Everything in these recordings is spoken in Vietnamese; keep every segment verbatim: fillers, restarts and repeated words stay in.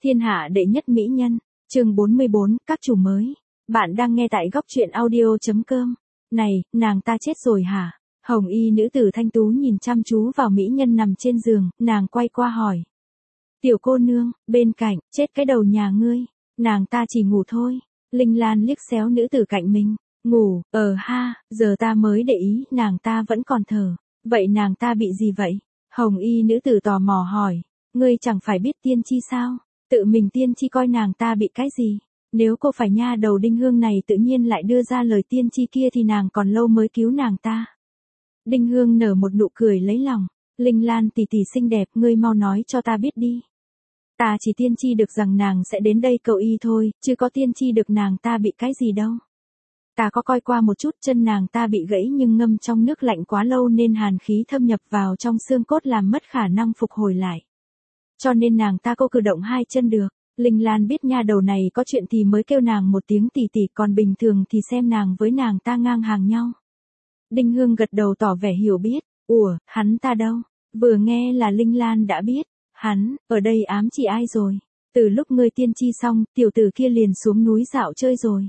Thiên hạ đệ nhất mỹ nhân, chương bốn mươi bốn, các chủ mới. Bạn đang nghe tại góc truyện audio.com. Này, nàng ta chết rồi hả? Hồng y nữ tử thanh tú nhìn chăm chú vào mỹ nhân nằm trên giường, nàng quay qua hỏi. Tiểu cô nương, bên cạnh, chết cái đầu nhà ngươi. Nàng ta chỉ ngủ thôi. Linh Lan liếc xéo nữ tử cạnh mình. Ngủ, ờ ha, giờ ta mới để ý, nàng ta vẫn còn thở. Vậy nàng ta bị gì vậy? Hồng y nữ tử tò mò hỏi. Ngươi chẳng phải biết tiên tri sao? Tự mình tiên tri coi nàng ta bị cái gì? Nếu cô phải nha đầu Đinh Hương này tự nhiên lại đưa ra lời tiên tri kia thì nàng còn lâu mới cứu nàng ta. Đinh Hương nở một nụ cười lấy lòng. Linh Lan tỷ tỷ xinh đẹp, ngươi mau nói cho ta biết đi. Ta chỉ tiên tri được rằng nàng sẽ đến đây cầu y thôi, chứ có tiên tri được nàng ta bị cái gì đâu. Ta có coi qua một chút, chân nàng ta bị gãy nhưng ngâm trong nước lạnh quá lâu nên hàn khí thâm nhập vào trong xương cốt làm mất khả năng phục hồi lại. Cho nên nàng ta cô cử động hai chân được. Linh Lan biết nha đầu này có chuyện thì mới kêu nàng một tiếng tỷ tỷ, còn bình thường thì xem nàng với nàng ta ngang hàng nhau. Đinh Hương gật đầu tỏ vẻ hiểu biết. Ủa, hắn ta đâu? Vừa nghe là Linh Lan đã biết. Hắn, ở đây ám chỉ ai rồi? Từ lúc ngươi tiên tri xong, tiểu tử kia liền xuống núi dạo chơi rồi.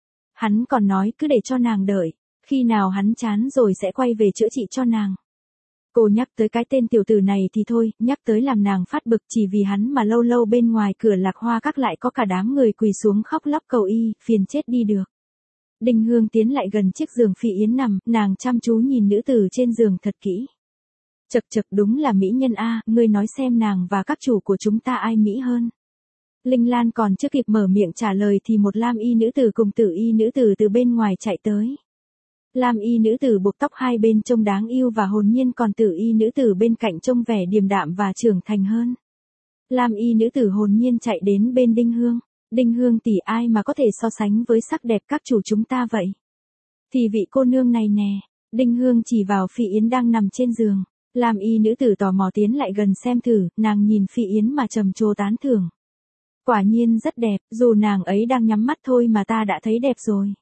Hắn còn nói cứ để cho nàng đợi. Khi nào hắn chán rồi sẽ quay về chữa trị cho nàng. Cô nhắc tới cái tên tiểu tử này thì thôi, nhắc tới làm nàng phát bực, chỉ vì hắn mà lâu lâu bên ngoài cửa Lạc Hoa Các lại có cả đám người quỳ xuống khóc lóc cầu y, phiền chết đi được. Đinh Hương tiến lại gần chiếc giường Phi Yến nằm, nàng chăm chú nhìn nữ tử trên giường thật kỹ. Chật chật, đúng là mỹ nhân a, ngươi nói xem nàng và các chủ của chúng ta ai mỹ hơn. Linh Lan còn chưa kịp mở miệng trả lời thì một lam y nữ tử cùng tử y nữ tử từ bên ngoài chạy tới. Lam y nữ tử buộc tóc hai bên trông đáng yêu và hồn nhiên, còn tử y nữ tử bên cạnh trông vẻ điềm đạm và trưởng thành hơn. Lam y nữ tử hồn nhiên chạy đến bên Đinh Hương. Đinh Hương tỷ, ai mà có thể so sánh với sắc đẹp các chủ chúng ta vậy? Thì vị cô nương này nè. Đinh Hương chỉ vào Phi Yến đang nằm trên giường. Lam y nữ tử tò mò tiến lại gần xem thử, nàng nhìn Phi Yến mà trầm trồ tán thưởng. Quả nhiên rất đẹp, dù nàng ấy đang nhắm mắt thôi mà ta đã thấy đẹp rồi.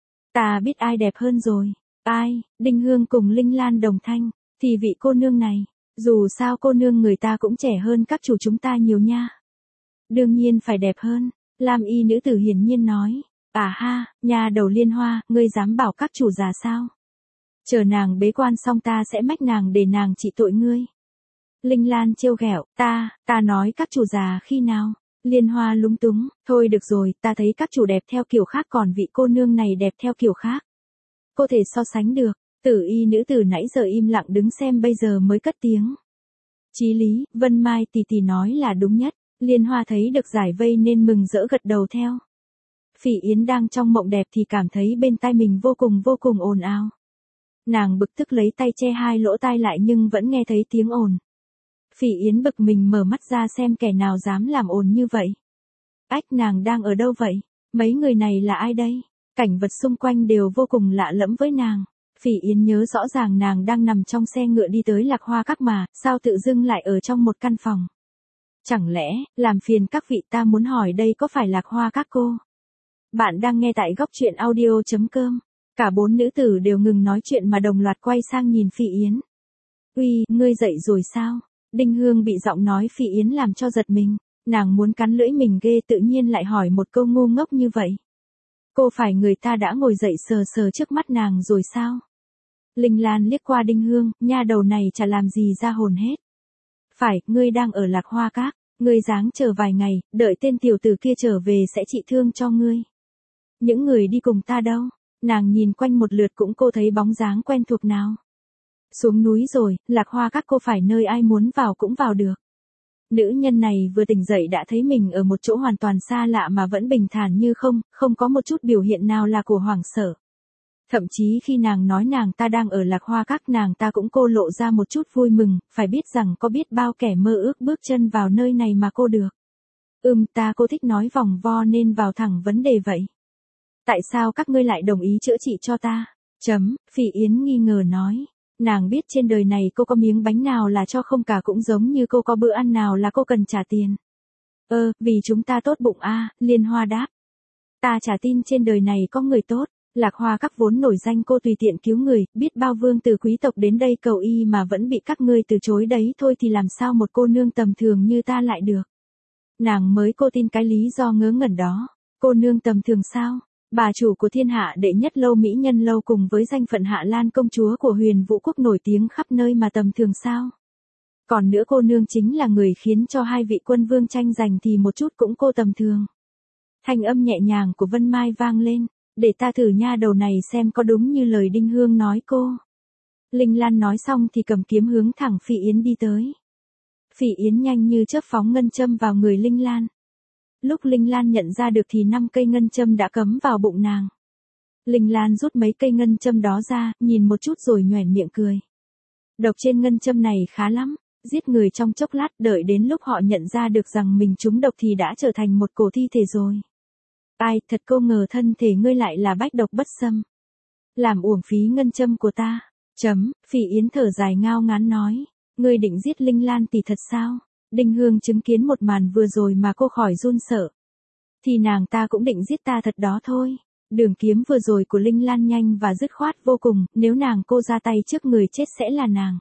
Ta biết ai đẹp hơn rồi. Ai? Đinh Hương cùng Linh Lan đồng thanh. Thì vị cô nương này. Dù sao cô nương người ta cũng trẻ hơn các chủ chúng ta nhiều nha. Đương nhiên phải đẹp hơn. Lam y nữ tử hiển nhiên nói. À ha, nhà đầu Liên Hoa, ngươi dám bảo các chủ già sao? Chờ nàng bế quan xong ta sẽ mách nàng để nàng trị tội ngươi. Linh Lan trêu ghẹo. Ta, ta nói các chủ già khi nào? Liên Hoa lúng túng, thôi được rồi, ta thấy các chủ đẹp theo kiểu khác còn vị cô nương này đẹp theo kiểu khác. Cô thể so sánh được. Tử y nữ tử nãy giờ im lặng đứng xem bây giờ mới cất tiếng. Chí lý, Vân Mai tỷ tỷ nói là đúng nhất. Liên Hoa thấy được giải vây nên mừng rỡ gật đầu theo. Phỉ Yến đang trong mộng đẹp thì cảm thấy bên tai mình vô cùng vô cùng ồn ào. Nàng bực tức lấy tay che hai lỗ tai lại nhưng vẫn nghe thấy tiếng ồn. Phỉ Yến bực mình mở mắt ra xem kẻ nào dám làm ồn như vậy. Ách, nàng đang ở đâu vậy? Mấy người này là ai đây? Cảnh vật xung quanh đều vô cùng lạ lẫm với nàng. Phỉ Yến nhớ rõ ràng nàng đang nằm trong xe ngựa đi tới Lạc Hoa Các mà, sao tự dưng lại ở trong một căn phòng? Chẳng lẽ, làm phiền các vị, ta muốn hỏi đây có phải Lạc Hoa Các cô? Bạn đang nghe tại góc truyện audio.com. Cả bốn nữ tử đều ngừng nói chuyện mà đồng loạt quay sang nhìn Phỉ Yến. Uy, ngươi dậy rồi sao? Đinh Hương bị giọng nói Phỉ Yến làm cho giật mình, nàng muốn cắn lưỡi mình ghê tự nhiên lại hỏi một câu ngu ngốc như vậy. Cô phải người ta đã ngồi dậy sờ sờ trước mắt nàng rồi sao? Linh Lan liếc qua Đinh Hương, nha đầu này chả làm gì ra hồn hết. Phải, ngươi đang ở Lạc Hoa Các, ngươi ráng chờ vài ngày, đợi tên tiểu tử kia trở về sẽ trị thương cho ngươi. Những người đi cùng ta đâu? Nàng nhìn quanh một lượt cũng cô thấy bóng dáng quen thuộc nào. Xuống núi rồi, Lạc Hoa Các cô phải nơi ai muốn vào cũng vào được. Nữ nhân này vừa tỉnh dậy đã thấy mình ở một chỗ hoàn toàn xa lạ mà vẫn bình thản như không, không có một chút biểu hiện nào là của hoảng sợ. Thậm chí khi nàng nói nàng ta đang ở Lạc Hoa Các, nàng ta cũng cô lộ ra một chút vui mừng, phải biết rằng có biết bao kẻ mơ ước bước chân vào nơi này mà cô được. Ừm, ta cô thích nói vòng vo nên vào thẳng vấn đề vậy. Tại sao các ngươi lại đồng ý chữa trị cho ta? Chấm, Phỉ Yến nghi ngờ nói. Nàng biết trên đời này cô có miếng bánh nào là cho không cả cũng giống như cô có bữa ăn nào là cô cần trả tiền. Ơ, vì chúng ta tốt bụng a, Liên Hoa đáp. Ta chả tin trên đời này có người tốt. Lạc Hoa Các vốn nổi danh cô tùy tiện cứu người, biết bao vương tử quý tộc đến đây cầu y mà vẫn bị các ngươi từ chối đấy thôi thì làm sao một cô nương tầm thường như ta lại được. Nàng mới cô tin cái lý do ngớ ngẩn đó. Cô nương tầm thường sao? Bà chủ của thiên hạ đệ nhất lâu mỹ nhân lâu cùng với danh phận Hạ Lan công chúa của Huyền Vũ quốc nổi tiếng khắp nơi mà tầm thường sao? Còn nữa cô nương chính là người khiến cho hai vị quân vương tranh giành thì một chút cũng cô tầm thường. Thanh âm nhẹ nhàng của Vân Mai vang lên, để ta thử nha đầu này xem có đúng như lời Đinh Hương nói cô. Linh Lan nói xong thì cầm kiếm hướng thẳng Phỉ Yến đi tới. Phỉ Yến nhanh như chớp phóng ngân châm vào người Linh Lan. Lúc Linh Lan nhận ra được thì năm cây ngân châm đã cắm vào bụng nàng. Linh Lan rút mấy cây ngân châm đó ra, nhìn một chút rồi nhoẻn miệng cười. Độc trên ngân châm này khá lắm, giết người trong chốc lát, đợi đến lúc họ nhận ra được rằng mình trúng độc thì đã trở thành một cổ thi thể rồi. Ai, thật cô ngờ thân thể ngươi lại là bách độc bất xâm. Làm uổng phí ngân châm của ta. Chấm, Phỉ Yến thở dài ngao ngán nói. Ngươi định giết Linh Lan tỷ thật sao? Đinh Hương chứng kiến một màn vừa rồi mà cô khỏi run sợ. Thì nàng ta cũng định giết ta thật đó thôi. Đường kiếm vừa rồi của Linh Lan nhanh và dứt khoát vô cùng, nếu nàng cô ra tay trước người chết sẽ là nàng.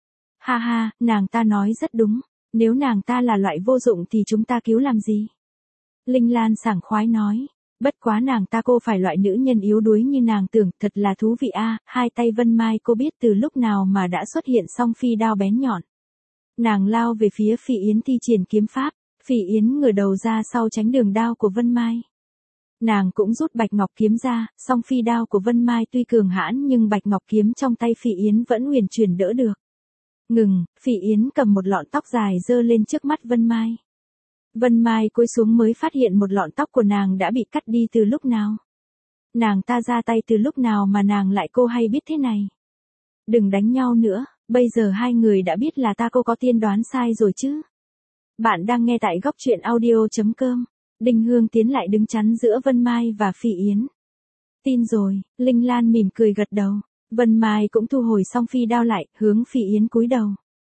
Ha ha, nàng ta nói rất đúng, nếu nàng ta là loại vô dụng thì chúng ta cứu làm gì? Linh Lan sảng khoái nói, bất quá nàng ta cô phải loại nữ nhân yếu đuối như nàng tưởng, thật là thú vị a. Hai tay Vân Mai cô biết từ lúc nào mà đã xuất hiện song phi đao bén nhọn. Nàng lao về phía Phỉ Yến thi triển kiếm pháp, Phỉ Yến ngửa đầu ra sau tránh đường đao của Vân Mai. Nàng cũng rút bạch ngọc kiếm ra, song phi đao của Vân Mai tuy cường hãn nhưng bạch ngọc kiếm trong tay Phỉ Yến vẫn huyền chuyển đỡ được. Ngừng, Phỉ Yến cầm một lọn tóc dài giơ lên trước mắt Vân Mai. Vân Mai cúi xuống mới phát hiện một lọn tóc của nàng đã bị cắt đi từ lúc nào. Nàng ta ra tay từ lúc nào mà nàng lại cô hay biết thế này. Đừng đánh nhau nữa, bây giờ hai người đã biết là ta cô có tiên đoán sai rồi chứ. Bạn đang nghe tại góc truyện audio chấm com. Đinh Hương tiến lại đứng chắn giữa Vân Mai và Phỉ Yến. Tin rồi, Linh Lan mỉm cười gật đầu. Vân Mai cũng thu hồi song phi đao lại, hướng Phỉ Yến cúi đầu.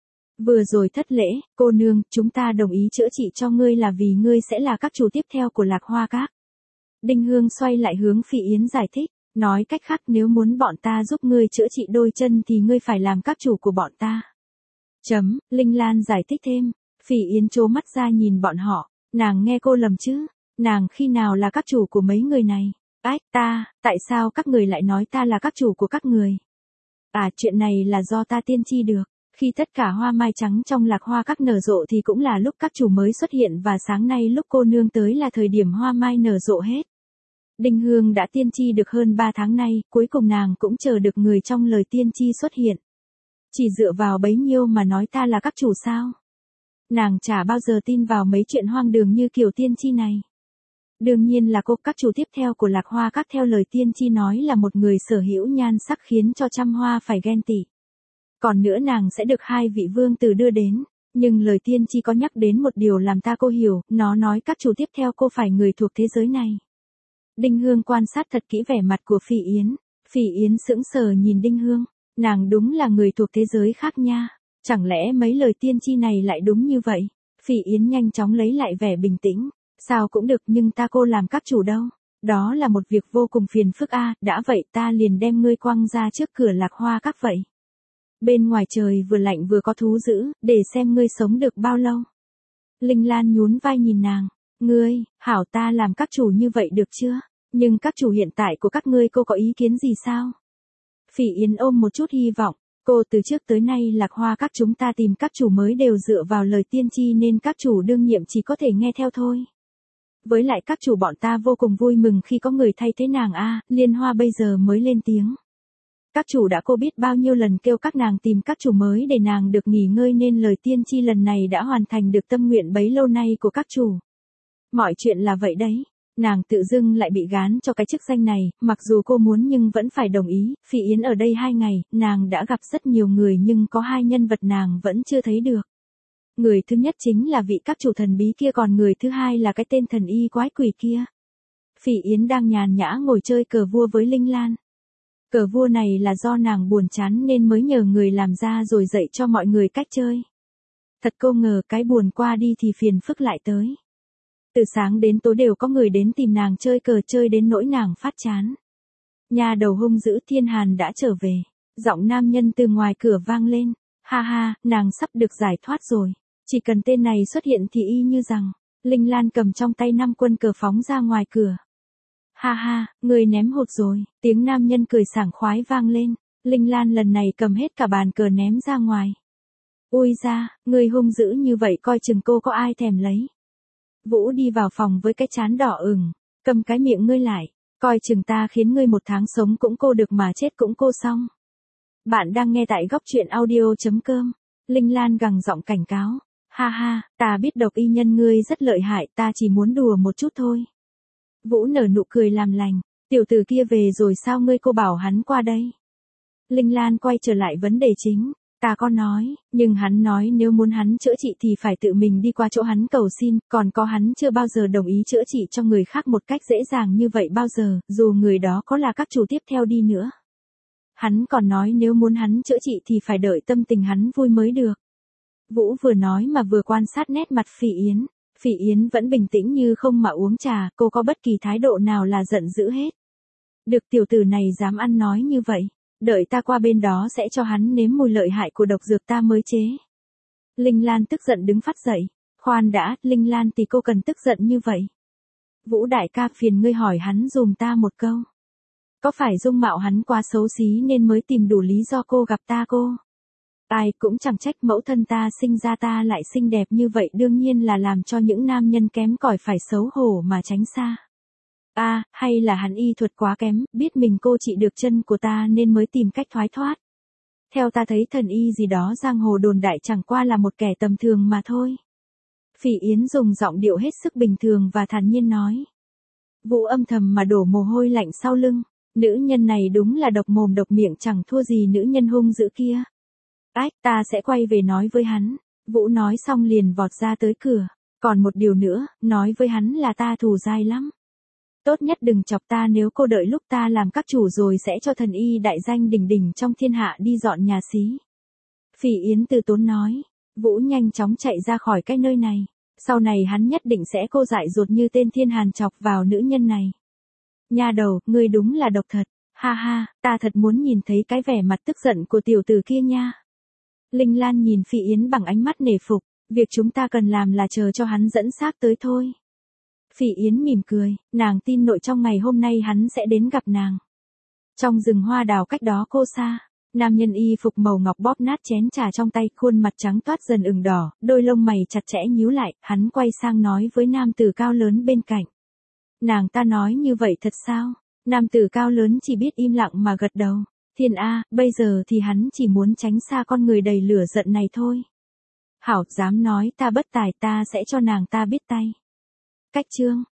Vừa rồi thất lễ, cô nương, chúng ta đồng ý chữa trị cho ngươi là vì ngươi sẽ là các chủ tiếp theo của Lạc Hoa Các. Đinh Hương xoay lại hướng Phỉ Yến giải thích, nói cách khác nếu muốn bọn ta giúp ngươi chữa trị đôi chân thì ngươi phải làm các chủ của bọn ta. Chấm, Linh Lan giải thích thêm, Phỉ Yến trố mắt ra nhìn bọn họ, nàng nghe cô lầm chứ, nàng khi nào là các chủ của mấy người này? Ách, ta, tại sao các người lại nói ta là các chủ của các người? À, chuyện này là do ta tiên tri được. Khi tất cả hoa mai trắng trong Lạc Hoa Các nở rộ thì cũng là lúc các chủ mới xuất hiện và sáng nay lúc cô nương tới là thời điểm hoa mai nở rộ hết. Đinh Hương đã tiên tri được hơn ba tháng nay, cuối cùng nàng cũng chờ được người trong lời tiên tri xuất hiện. Chỉ dựa vào bấy nhiêu mà nói ta là các chủ sao? Nàng chả bao giờ tin vào mấy chuyện hoang đường như kiểu tiên tri này. Đương nhiên là cô, các chủ tiếp theo của Lạc Hoa Các theo lời tiên tri nói là một người sở hữu nhan sắc khiến cho trăm hoa phải ghen tị. Còn nữa nàng sẽ được hai vị vương tử đưa đến, nhưng lời tiên tri có nhắc đến một điều làm ta cô hiểu, nó nói các chủ tiếp theo cô phải người thuộc thế giới này. Đinh Hương quan sát thật kỹ vẻ mặt của Phỉ Yến, Phỉ Yến sững sờ nhìn Đinh Hương, nàng đúng là người thuộc thế giới khác nha, chẳng lẽ mấy lời tiên tri này lại đúng như vậy? Phỉ Yến nhanh chóng lấy lại vẻ bình tĩnh, sao cũng được nhưng ta cô làm các chủ đâu, đó là một việc vô cùng phiền phức a. Đã vậy ta liền đem ngươi quăng ra trước cửa Lạc Hoa Các vậy. Bên ngoài trời vừa lạnh vừa có thú dữ, để xem ngươi sống được bao lâu. Linh Lan nhún vai nhìn nàng, ngươi, hảo ta làm các chủ như vậy được chưa? Nhưng các chủ hiện tại của các ngươi cô có ý kiến gì sao? Phỉ Yến ôm một chút hy vọng, cô từ trước tới nay Lạc Hoa Các chúng ta tìm các chủ mới đều dựa vào lời tiên tri nên các chủ đương nhiệm chỉ có thể nghe theo thôi. Với lại các chủ bọn ta vô cùng vui mừng khi có người thay thế nàng a. Liên Hoa bây giờ mới lên tiếng. Các chủ đã cô biết bao nhiêu lần kêu các nàng tìm các chủ mới để nàng được nghỉ ngơi nên lời tiên tri lần này đã hoàn thành được tâm nguyện bấy lâu nay của các chủ. Mọi chuyện là vậy đấy, nàng tự dưng lại bị gán cho cái chức danh này, mặc dù cô muốn nhưng vẫn phải đồng ý. Phỉ Yến ở đây hai ngày, nàng đã gặp rất nhiều người nhưng có hai nhân vật nàng vẫn chưa thấy được. Người thứ nhất chính là vị các chủ thần bí kia, còn người thứ hai là cái tên thần y quái quỷ kia. Phỉ Yến đang nhàn nhã ngồi chơi cờ vua với Linh Lan. Cờ vua này là do nàng buồn chán nên mới nhờ người làm ra rồi dạy cho mọi người cách chơi. Thật cô ngờ cái buồn qua đi thì phiền phức lại tới. Từ sáng đến tối đều có người đến tìm nàng chơi cờ, chơi đến nỗi nàng phát chán. Nhà đầu hung dữ Thiên Hàn đã trở về. Giọng nam nhân từ ngoài cửa vang lên. Ha ha, nàng sắp được giải thoát rồi. Chỉ cần tên này xuất hiện thì y như rằng, Linh Lan cầm trong tay năm quân cờ phóng ra ngoài cửa. Ha ha, người ném hụt rồi, tiếng nam nhân cười sảng khoái vang lên. Linh Lan lần này cầm hết cả bàn cờ ném ra ngoài. Ui ra, người hung dữ như vậy coi chừng cô có ai thèm lấy. Vũ đi vào phòng với cái trán đỏ ửng, cầm cái miệng ngươi lại, coi chừng ta khiến ngươi một tháng sống cũng cô được mà chết cũng cô xong. Bạn đang nghe tại góc truyện audio.com. Linh Lan gằn giọng cảnh cáo. Ha ha, ta biết độc y nhân ngươi rất lợi hại, ta chỉ muốn đùa một chút thôi. Vũ nở nụ cười làm lành. Tiểu tử kia về rồi sao ngươi cô bảo hắn qua đây? Linh Lan quay trở lại vấn đề chính. Ta có nói, nhưng hắn nói nếu muốn hắn chữa trị thì phải tự mình đi qua chỗ hắn cầu xin, còn có hắn chưa bao giờ đồng ý chữa trị cho người khác một cách dễ dàng như vậy bao giờ, dù người đó có là các chủ tiếp theo đi nữa. Hắn còn nói nếu muốn hắn chữa trị thì phải đợi tâm tình hắn vui mới được. Vũ vừa nói mà vừa quan sát nét mặt Phỉ Yến. Phỉ Yến vẫn bình tĩnh như không mà uống trà, cô có bất kỳ thái độ nào là giận dữ hết. Được tiểu tử này dám ăn nói như vậy. Đợi ta qua bên đó sẽ cho hắn nếm mùi lợi hại của độc dược ta mới chế. Linh Lan tức giận đứng phát dậy. Khoan đã, Linh Lan thì cô cần tức giận như vậy. Vũ đại ca phiền ngươi hỏi hắn dùm ta một câu. Có phải dung mạo hắn quá xấu xí nên mới tìm đủ lý do cô gặp ta cô? Ai cũng chẳng trách mẫu thân ta sinh ra ta lại xinh đẹp như vậy đương nhiên là làm cho những nam nhân kém cỏi phải xấu hổ mà tránh xa. À, hay là hắn y thuật quá kém, biết mình cô trị được chân của ta nên mới tìm cách thoái thoát. Theo ta thấy thần y gì đó giang hồ đồn đại chẳng qua là một kẻ tầm thường mà thôi. Phỉ Yến dùng giọng điệu hết sức bình thường và thản nhiên nói. Vũ âm thầm mà đổ mồ hôi lạnh sau lưng. Nữ nhân này đúng là độc mồm độc miệng chẳng thua gì nữ nhân hung dữ kia. Ách, ta sẽ quay về nói với hắn. Vũ nói xong liền vọt ra tới cửa. Còn một điều nữa, nói với hắn là ta thù dai lắm. Tốt nhất đừng chọc ta nếu cô đợi lúc ta làm các chủ rồi sẽ cho thần y đại danh đỉnh đỉnh trong thiên hạ đi dọn nhà xí. Phỉ Yến từ tốn nói. Vũ nhanh chóng chạy ra khỏi cái nơi này. Sau này hắn nhất định sẽ cô dại dột như tên thiên hàn chọc vào nữ nhân này. Nha đầu, ngươi đúng là độc thật. Ha ha, ta thật muốn nhìn thấy cái vẻ mặt tức giận của tiểu tử kia nha. Linh Lan nhìn Phỉ Yến bằng ánh mắt nể phục. Việc chúng ta cần làm là chờ cho hắn dẫn xác tới thôi. Phỉ Yến mỉm cười, nàng tin nội trong ngày hôm nay hắn sẽ đến gặp nàng. Trong rừng hoa đào cách đó cô xa, nam nhân y phục màu ngọc bóp nát chén trà trong tay, khuôn mặt trắng toát dần ửng đỏ, đôi lông mày chặt chẽ nhíu lại, hắn quay sang nói với nam tử cao lớn bên cạnh. Nàng ta nói như vậy thật sao? Nam tử cao lớn chỉ biết im lặng mà gật đầu. Thiên A, bây giờ thì hắn chỉ muốn tránh xa con người đầy lửa giận này thôi. Hảo, dám nói ta bất tài ta sẽ cho nàng ta biết tay. Cách chương